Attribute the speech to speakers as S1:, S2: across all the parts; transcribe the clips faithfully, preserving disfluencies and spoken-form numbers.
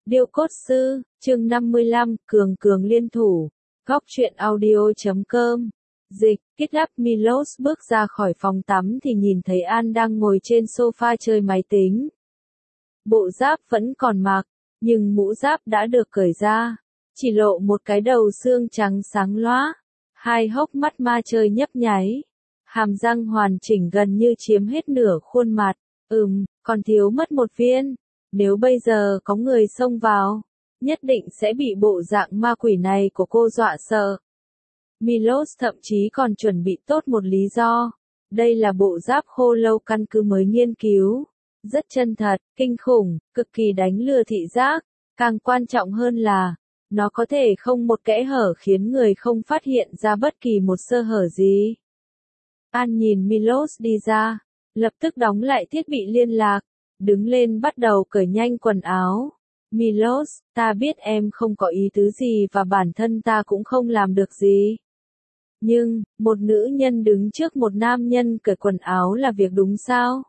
S1: Điêu cốt sư, chương năm mươi lăm, cường cường liên thủ. Góc truyện audio chấm com. Dịch, kết lắp Milos bước ra khỏi phòng tắm thì nhìn thấy An đang ngồi trên sofa chơi máy tính. Bộ giáp vẫn còn mặc, nhưng mũ giáp đã được cởi ra, chỉ lộ một cái đầu xương trắng sáng loá, hai hốc mắt ma chơi nhấp nháy, hàm răng hoàn chỉnh gần như chiếm hết nửa khuôn mặt, ừm, còn thiếu mất một viên. Nếu bây giờ có người xông vào, nhất định sẽ bị bộ dạng ma quỷ này của cô dọa sợ. Milos thậm chí còn chuẩn bị tốt một lý do. Đây là bộ giáp khô lâu căn cứ mới nghiên cứu. Rất chân thật, kinh khủng, cực kỳ đánh lừa thị giác. Càng quan trọng hơn là, nó có thể không một kẽ hở khiến người không phát hiện ra bất kỳ một sơ hở gì. An nhìn Milos đi ra, lập tức đóng lại thiết bị liên lạc. Đứng lên bắt đầu cởi nhanh quần áo. Milos, ta biết em không có ý tứ gì và bản thân ta cũng không làm được gì. Nhưng, một nữ nhân đứng trước một nam nhân cởi quần áo là việc đúng sao?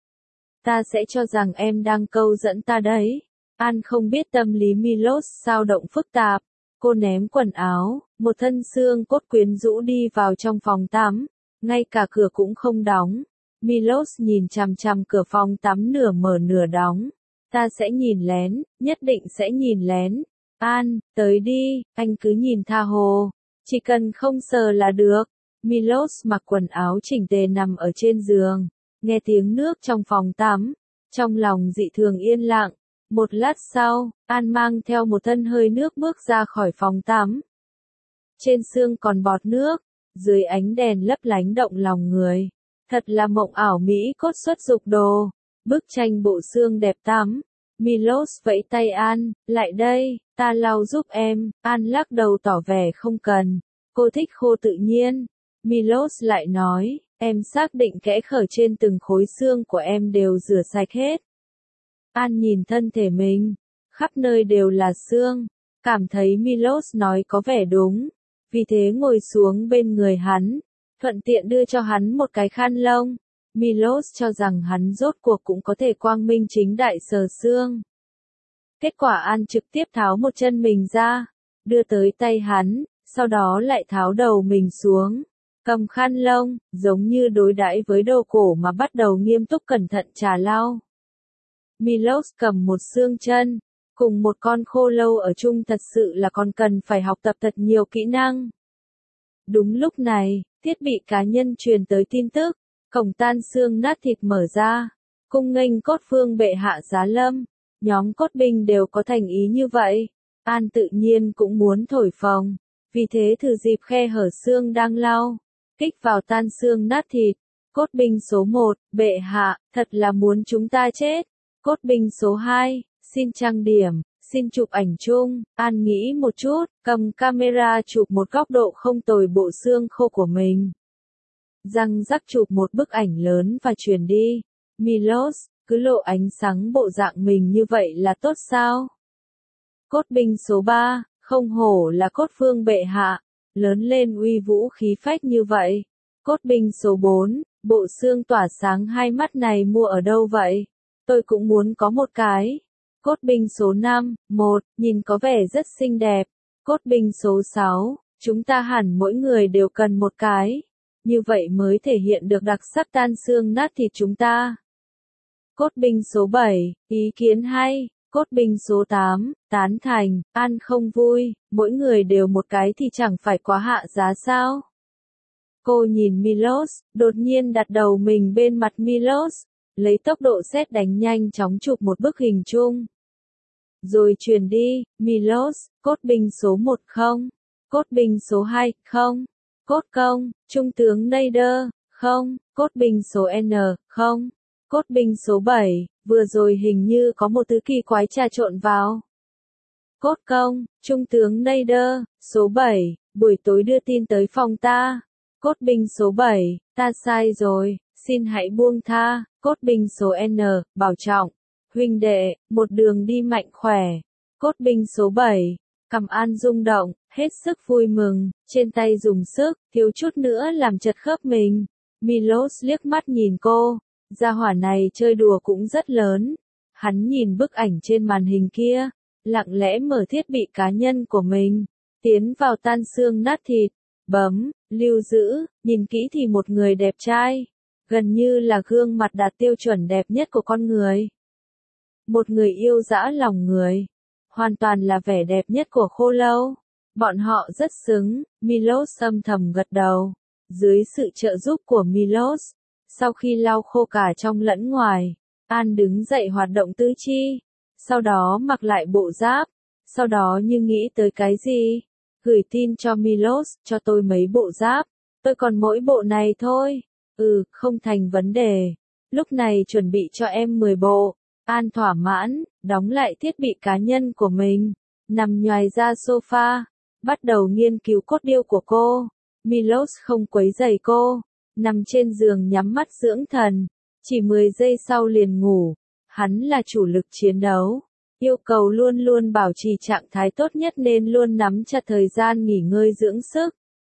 S1: Ta sẽ cho rằng em đang câu dẫn ta đấy. An không biết tâm lý Milos sao động phức tạp. Cô ném quần áo, một thân xương cốt quyến rũ đi vào trong phòng tắm. Ngay cả cửa cũng không đóng. Milos nhìn chằm chằm cửa phòng tắm nửa mở nửa đóng. Ta sẽ nhìn lén, nhất định sẽ nhìn lén. An, tới đi, anh cứ nhìn tha hồ. Chỉ cần không sờ là được. Milos mặc quần áo chỉnh tề nằm ở trên giường. Nghe tiếng nước trong phòng tắm. Trong lòng dị thường yên lặng. Một lát sau, An mang theo một thân hơi nước bước ra khỏi phòng tắm. Trên xương còn bọt nước. Dưới ánh đèn lấp lánh động lòng người. Thật là mộng ảo mỹ cốt xuất dục đồ. Bức tranh bộ xương đẹp tắm. Milos vẫy tay An, lại đây, ta lau giúp em. An lắc đầu tỏ vẻ không cần. Cô thích khô tự nhiên. Milos lại nói, em xác định kẽ khởi trên từng khối xương của em đều rửa sạch hết. An nhìn thân thể mình. Khắp nơi đều là xương. Cảm thấy Milos nói có vẻ đúng. Vì thế ngồi xuống bên người hắn. Thuận tiện đưa cho hắn một cái khăn lông. Milos cho rằng hắn rốt cuộc cũng có thể quang minh chính đại sờ xương. Kết quả An trực tiếp tháo một chân mình ra, đưa tới tay hắn, sau đó lại tháo đầu mình xuống, cầm khăn lông, giống như đối đãi với đồ cổ mà bắt đầu nghiêm túc cẩn thận trà lau. Milos cầm một xương chân, cùng một con khô lâu ở chung thật sự là còn cần phải học tập thật nhiều kỹ năng. Đúng lúc này, thiết bị cá nhân truyền tới tin tức, cổng tan xương nát thịt mở ra, cung nghênh cốt phương bệ hạ giá lâm, nhóm cốt binh đều có thành ý như vậy, An tự nhiên cũng muốn thổi phồng, vì thế thử dịp khe hở xương đang lau, kích vào tan xương nát thịt, cốt binh số một, bệ hạ, thật là muốn chúng ta chết, cốt binh số hai, xin trang điểm. Xin chụp ảnh chung, An nghĩ một chút, cầm camera chụp một góc độ không tồi bộ xương khô của mình. Răng rắc chụp một bức ảnh lớn và truyền đi. Milos, cứ lộ ánh sáng bộ dạng mình như vậy là tốt sao? Cốt binh số ba, không hổ là cốt phương bệ hạ, lớn lên uy vũ khí phách như vậy. Cốt binh số bốn, bộ xương tỏa sáng hai mắt này mua ở đâu vậy? Tôi cũng muốn có một cái. Cốt binh số năm, một, nhìn có vẻ rất xinh đẹp. Cốt binh số sáu, chúng ta hẳn mỗi người đều cần một cái. Như vậy mới thể hiện được đặc sắc tan xương nát thịt chúng ta. Cốt binh số bảy, ý kiến hay. Cốt binh số tám, tán thành, An không vui, mỗi người đều một cái thì chẳng phải quá hạ giá sao. Cô nhìn Milos, đột nhiên đặt đầu mình bên mặt Milos, lấy tốc độ sét đánh nhanh chóng chụp một bức hình chung. Rồi truyền đi, Milos, cốt binh số một không, cốt binh số hai, không, cốt công, trung tướng Nader, không, cốt binh số N, không, cốt binh số bảy, vừa rồi hình như có một thứ kỳ quái trà trộn vào. Cốt công, trung tướng Nader, số bảy, buổi tối đưa tin tới phòng ta. Cốt binh số bảy, ta sai rồi, xin hãy buông tha. Cốt binh số N, bảo trọng. Huynh đệ, một đường đi mạnh khỏe. Cốt binh số bảy, cằm An rung động, hết sức vui mừng, trên tay dùng sức, thiếu chút nữa làm chật khớp mình. Milos liếc mắt nhìn cô, gia hỏa này chơi đùa cũng rất lớn. Hắn nhìn bức ảnh trên màn hình kia, lặng lẽ mở thiết bị cá nhân của mình, tiến vào tan xương nát thịt, bấm, lưu giữ, nhìn kỹ thì một người đẹp trai, gần như là gương mặt đạt tiêu chuẩn đẹp nhất của con người. Một người yêu dã lòng người, hoàn toàn là vẻ đẹp nhất của khô lâu. Bọn họ rất xứng, Milos âm thầm gật đầu. Dưới sự trợ giúp của Milos, sau khi lau khô cả trong lẫn ngoài, An đứng dậy hoạt động tứ chi, sau đó mặc lại bộ giáp, sau đó như nghĩ tới cái gì, gửi tin cho Milos, cho tôi mấy bộ giáp, tôi còn mỗi bộ này thôi. Ừ, không thành vấn đề. Lúc này chuẩn bị cho em mười bộ. An thỏa mãn, đóng lại thiết bị cá nhân của mình, nằm nhoài ra sofa, bắt đầu nghiên cứu cốt điêu của cô. Milos không quấy rầy cô, nằm trên giường nhắm mắt dưỡng thần, chỉ mười giây sau liền ngủ. Hắn là chủ lực chiến đấu, yêu cầu luôn luôn bảo trì trạng thái tốt nhất nên luôn nắm chặt thời gian nghỉ ngơi dưỡng sức.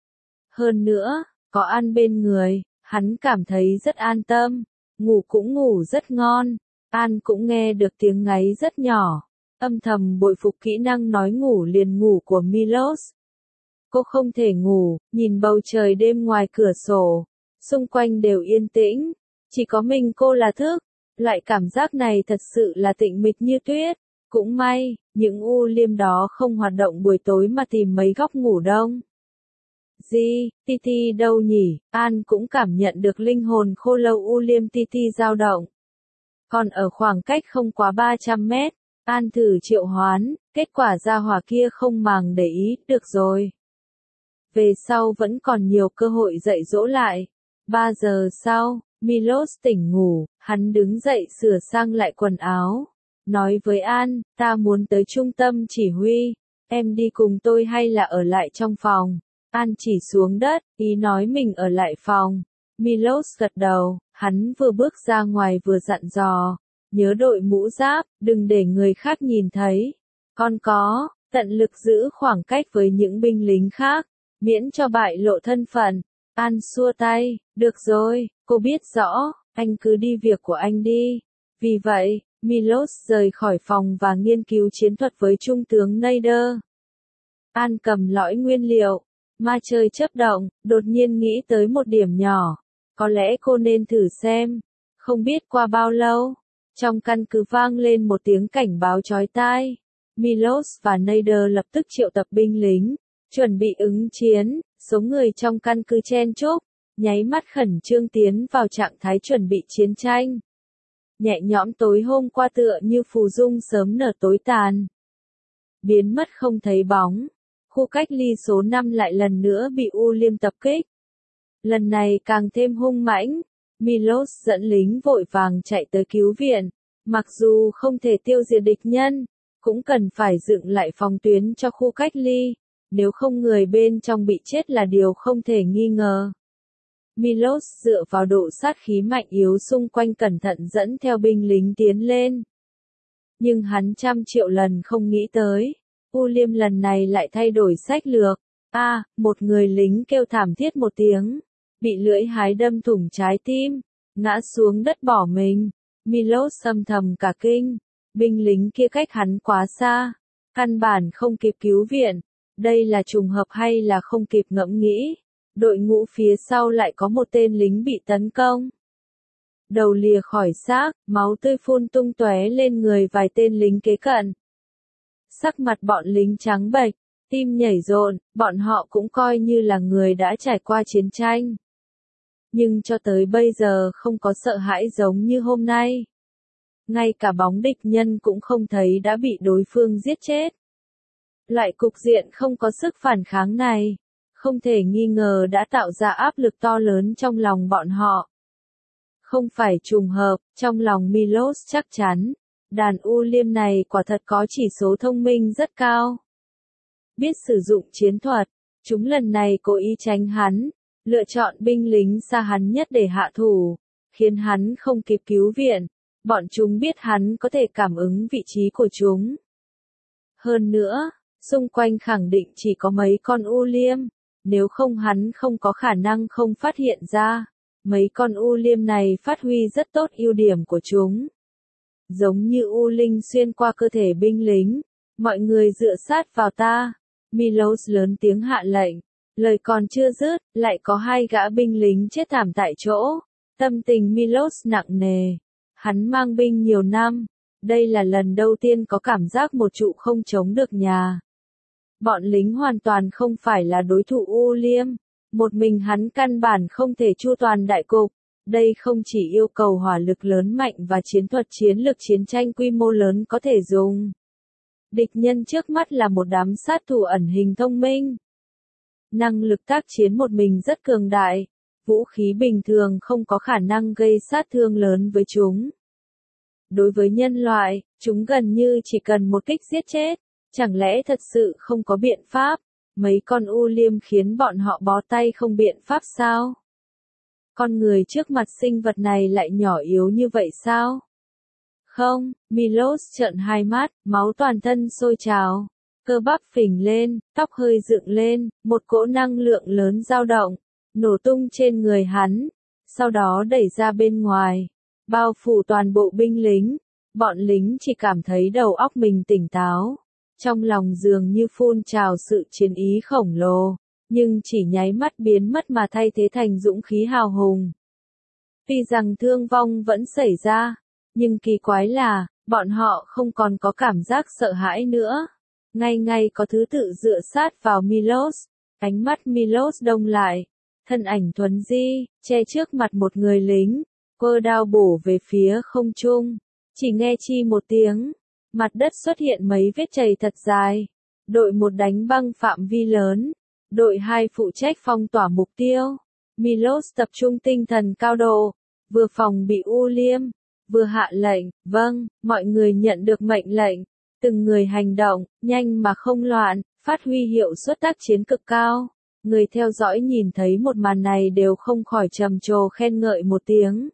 S1: Hơn nữa, có An bên người, hắn cảm thấy rất an tâm, ngủ cũng ngủ rất ngon. An cũng nghe được tiếng ngáy rất nhỏ, âm thầm bội phục kỹ năng nói ngủ liền ngủ của Milos. Cô không thể ngủ, nhìn bầu trời đêm ngoài cửa sổ, xung quanh đều yên tĩnh, chỉ có mình cô là thức. Loại cảm giác này thật sự là tĩnh mịch như tuyết. Cũng may, những u liêm đó không hoạt động buổi tối mà tìm mấy góc ngủ đông. Gì, Titi đâu nhỉ? An cũng cảm nhận được linh hồn khô lâu u liêm Titi dao động. Còn ở khoảng cách không quá ba trăm mét, An thử triệu hoán, kết quả ra hỏa kia không màng để ý, được rồi. Về sau vẫn còn nhiều cơ hội dạy dỗ lại. Ba giờ sau, Milos tỉnh ngủ, hắn đứng dậy sửa sang lại quần áo. Nói với An, ta muốn tới trung tâm chỉ huy, em đi cùng tôi hay là ở lại trong phòng? An chỉ xuống đất, ý nói mình ở lại phòng. Milos gật đầu, hắn vừa bước ra ngoài vừa dặn dò, nhớ đội mũ giáp, đừng để người khác nhìn thấy. Còn có, tận lực giữ khoảng cách với những binh lính khác, miễn cho bại lộ thân phận. An xua tay, được rồi, cô biết rõ, anh cứ đi việc của anh đi. Vì vậy, Milos rời khỏi phòng và nghiên cứu chiến thuật với Trung tướng Nader. An cầm lõi nguyên liệu, ma chơi chấp động, đột nhiên nghĩ tới một điểm nhỏ. Có lẽ cô nên thử xem. Không biết qua bao lâu, trong căn cứ vang lên một tiếng cảnh báo chói tai. Milos và Nader lập tức triệu tập binh lính, chuẩn bị ứng chiến. Số người trong căn cứ chen chúc, nháy mắt khẩn trương tiến vào trạng thái chuẩn bị chiến tranh. Nhẹ nhõm tối hôm qua tựa như phù dung sớm nở tối tàn. Biến mất không thấy bóng. Khu cách ly số năm lại lần nữa bị U Liêm tập kích. Lần này càng thêm hung mãnh. Milos dẫn lính vội vàng chạy tới cứu viện. Mặc dù không thể tiêu diệt địch nhân, cũng cần phải dựng lại phòng tuyến cho khu cách ly. Nếu không người bên trong bị chết là điều không thể nghi ngờ. Milos dựa vào độ sát khí mạnh yếu xung quanh cẩn thận dẫn theo binh lính tiến lên. Nhưng hắn trăm triệu lần không nghĩ tới, U Liêm lần này lại thay đổi sách lược. A, à, một người lính kêu thảm thiết một tiếng, bị lưỡi hái đâm thủng trái tim, ngã xuống đất bỏ mình. Milos âm thầm cả kinh, binh lính kia cách hắn quá xa, căn bản không kịp cứu viện. Đây là trùng hợp hay là không kịp ngẫm nghĩ? Đội ngũ phía sau lại có một tên lính bị tấn công. Đầu lìa khỏi xác, máu tươi phun tung tóe lên người vài tên lính kế cận. Sắc mặt bọn lính trắng bệch, tim nhảy rộn, bọn họ cũng coi như là người đã trải qua chiến tranh. Nhưng cho tới bây giờ không có sợ hãi giống như hôm nay. Ngay cả bóng địch nhân cũng không thấy đã bị đối phương giết chết. Loại cục diện không có sức phản kháng này, không thể nghi ngờ đã tạo ra áp lực to lớn trong lòng bọn họ. Không phải trùng hợp, trong lòng Milos chắc chắn, đàn U Liêm này quả thật có chỉ số thông minh rất cao. Biết sử dụng chiến thuật, chúng lần này cố ý tránh hắn, lựa chọn binh lính xa hắn nhất để hạ thủ, khiến hắn không kịp cứu viện. Bọn chúng biết hắn có thể cảm ứng vị trí của chúng. Hơn nữa, xung quanh khẳng định chỉ có mấy con U Liêm, nếu không hắn không có khả năng không phát hiện ra. Mấy con U Liêm này phát huy rất tốt ưu điểm của chúng. Giống như U Linh xuyên qua cơ thể binh lính, Mọi người dựa sát vào ta. Milos lớn tiếng hạ lệnh. Lời còn chưa dứt, lại có hai gã binh lính chết thảm tại chỗ. Tâm tình Milos nặng nề. Hắn mang binh nhiều năm. Đây là lần đầu tiên có cảm giác một trụ không chống được nhà. Bọn lính hoàn toàn không phải là đối thủ Uliêm. Một mình hắn căn bản không thể chu toàn đại cục. Đây không chỉ yêu cầu hỏa lực lớn mạnh và chiến thuật chiến lược chiến tranh quy mô lớn có thể dùng. Địch nhân trước mắt là một đám sát thủ ẩn hình thông minh. Năng lực tác chiến một mình rất cường đại. Vũ khí bình thường không có khả năng gây sát thương lớn với chúng. Đối với nhân loại, chúng gần như chỉ cần một kích giết chết. Chẳng lẽ thật sự không có biện pháp? Mấy con Uliêm khiến bọn họ bó tay không biện pháp sao? Con người trước mặt sinh vật này lại nhỏ yếu như vậy sao? Không, Milos trợn hai mắt, máu toàn thân sôi trào. Cơ bắp phình lên, tóc hơi dựng lên, một cỗ năng lượng lớn dao động, nổ tung trên người hắn, sau đó đẩy ra bên ngoài, bao phủ toàn bộ binh lính. Bọn lính chỉ cảm thấy đầu óc mình tỉnh táo, trong lòng dường như phun trào sự chiến ý khổng lồ, nhưng chỉ nháy mắt biến mất mà thay thế thành dũng khí hào hùng. Tuy rằng thương vong vẫn xảy ra, nhưng kỳ quái là, bọn họ không còn có cảm giác sợ hãi nữa. Ngay ngay có thứ tự dựa sát vào Milos, ánh mắt Milos đông lại, thân ảnh thuần di, che trước mặt một người lính, cơ đao bổ về phía không trung, chỉ nghe chi một tiếng, mặt đất xuất hiện mấy vết chày thật dài. Đội một đánh băng phạm vi lớn, đội hai phụ trách phong tỏa mục tiêu. Milos tập trung tinh thần cao độ, vừa phòng bị Uliêm, vừa hạ lệnh, vâng, mọi người nhận được mệnh lệnh. Từng người hành động, nhanh mà không loạn, phát huy hiệu suất tác chiến cực cao. Người theo dõi nhìn thấy một màn này đều không khỏi trầm trồ khen ngợi một tiếng.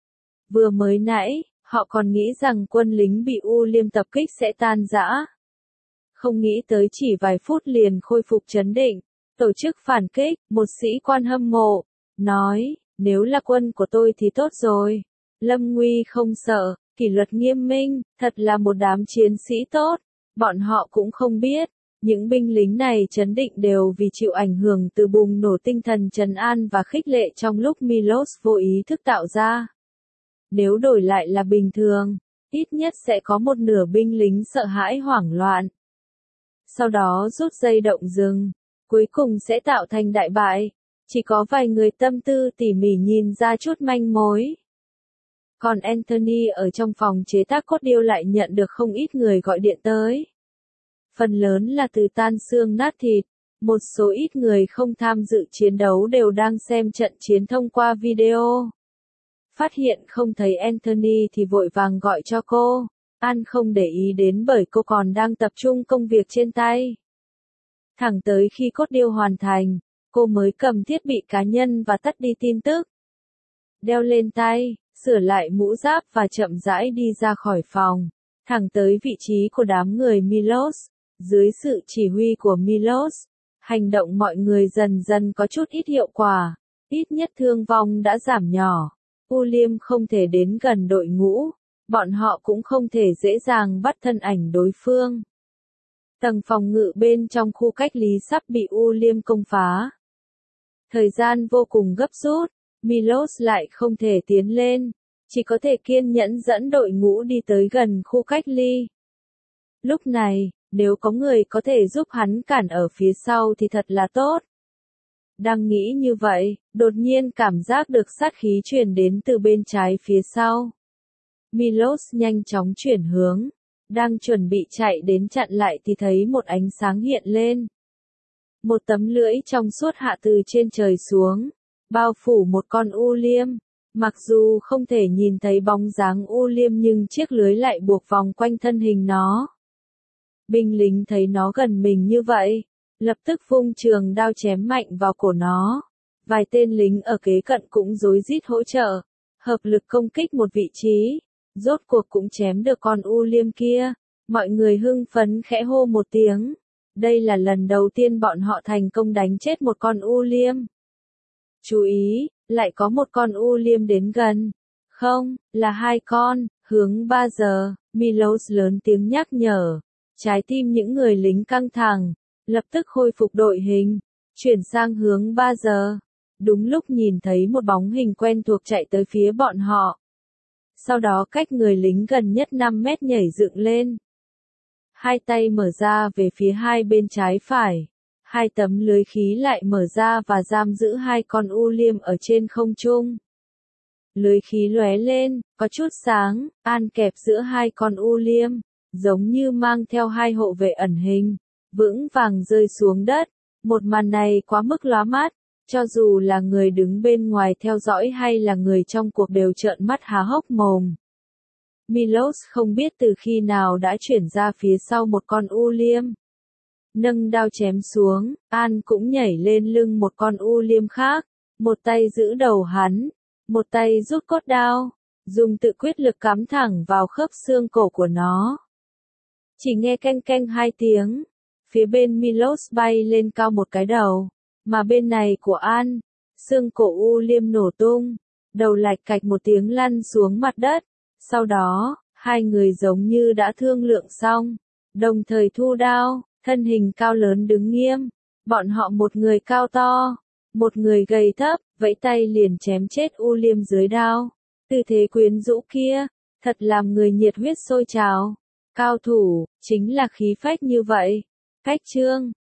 S1: Vừa mới nãy, họ còn nghĩ rằng quân lính bị Uliêm tập kích sẽ tan rã. Không nghĩ tới chỉ vài phút liền khôi phục trấn định, tổ chức phản kích, một sĩ quan hâm mộ, nói, nếu là quân của tôi thì tốt rồi. Lâm nguy không sợ, kỷ luật nghiêm minh, thật là một đám chiến sĩ tốt. Bọn họ cũng không biết, những binh lính này trấn định đều vì chịu ảnh hưởng từ bùng nổ tinh thần trấn an và khích lệ trong lúc Milos vô ý thức tạo ra. Nếu đổi lại là bình thường, ít nhất sẽ có một nửa binh lính sợ hãi hoảng loạn. Sau đó rút dây động rừng, cuối cùng sẽ tạo thành đại bại. Chỉ có vài người tâm tư tỉ mỉ nhìn ra chút manh mối. Còn Anthony ở trong phòng chế tác cốt điêu lại nhận được không ít người gọi điện tới. Phần lớn là từ tan xương nát thịt, một số ít người không tham dự chiến đấu đều đang xem trận chiến thông qua video. Phát hiện không thấy Anthony thì vội vàng gọi cho cô. An không để ý đến bởi cô còn đang tập trung công việc trên tay. Thẳng tới khi cốt điêu hoàn thành, cô mới cầm thiết bị cá nhân và tắt đi tin tức. Đeo lên tay, sửa lại mũ giáp và chậm rãi đi ra khỏi phòng, thẳng tới vị trí của đám người Milos. Dưới sự chỉ huy của Milos, hành động mọi người dần dần có chút ít hiệu quả, ít nhất thương vong đã giảm nhỏ. Uliêm không thể đến gần đội ngũ, bọn họ cũng không thể dễ dàng bắt thân ảnh đối phương. Tầng phòng ngự bên trong khu cách ly sắp bị Uliêm công phá. Thời gian vô cùng gấp rút, Milos lại không thể tiến lên, chỉ có thể kiên nhẫn dẫn đội ngũ đi tới gần khu cách ly. Lúc này, nếu có người có thể giúp hắn cản ở phía sau thì thật là tốt. Đang nghĩ như vậy, đột nhiên cảm giác được sát khí truyền đến từ bên trái phía sau. Milos nhanh chóng chuyển hướng, đang chuẩn bị chạy đến chặn lại thì thấy một ánh sáng hiện lên. Một tấm lưỡi trong suốt hạ từ trên trời xuống, bao phủ một con Uliêm. Mặc dù không thể nhìn thấy bóng dáng Uliêm nhưng chiếc lưới lại buộc vòng quanh thân hình nó. Binh lính thấy nó gần mình như vậy, lập tức vung trường đao chém mạnh vào cổ nó. Vài tên lính ở kế cận cũng rối rít hỗ trợ, hợp lực công kích một vị trí, rốt cuộc cũng chém được con Uliêm kia. Mọi người hưng phấn khẽ hô một tiếng. Đây là lần đầu tiên bọn họ thành công đánh chết một con Uliêm. Chú ý, lại có một con Uliêm đến gần. Không, là hai con, hướng ba giờ, Milos lớn tiếng nhắc nhở. Trái tim những người lính căng thẳng, lập tức khôi phục đội hình, chuyển sang hướng ba giờ. Đúng lúc nhìn thấy một bóng hình quen thuộc chạy tới phía bọn họ. Sau đó cách người lính gần nhất năm mét nhảy dựng lên. Hai tay mở ra về phía hai bên trái phải. Hai tấm lưới khí lại mở ra và giam giữ hai con u liêm ở trên không trung. Lưới khí lóe lên, có chút sáng, An kẹp giữa hai con u liêm, giống như mang theo hai hộ vệ ẩn hình, vững vàng rơi xuống đất. Một màn này quá mức lóa mắt, cho dù là người đứng bên ngoài theo dõi hay là người trong cuộc đều trợn mắt há hốc mồm. Milos không biết từ khi nào đã chuyển ra phía sau một con u liêm. Nâng đao chém xuống, An cũng nhảy lên lưng một con u liêm khác, một tay giữ đầu hắn, một tay rút cốt đao, dùng tự quyết lực cắm thẳng vào khớp xương cổ của nó. Chỉ nghe canh canh hai tiếng, phía bên Milos bay lên cao một cái đầu, mà bên này của An, xương cổ u liêm nổ tung, đầu lạch cạch một tiếng lăn xuống mặt đất. Sau đó, hai người giống như đã thương lượng xong, đồng thời thu đao, thân hình cao lớn đứng nghiêm. Bọn họ một người cao to, một người gầy thấp, vẫy tay liền chém chết u liêm dưới đao. Tư thế quyến rũ kia, thật làm người nhiệt huyết sôi trào. Cao thủ, chính là khí phách như vậy. Cách chương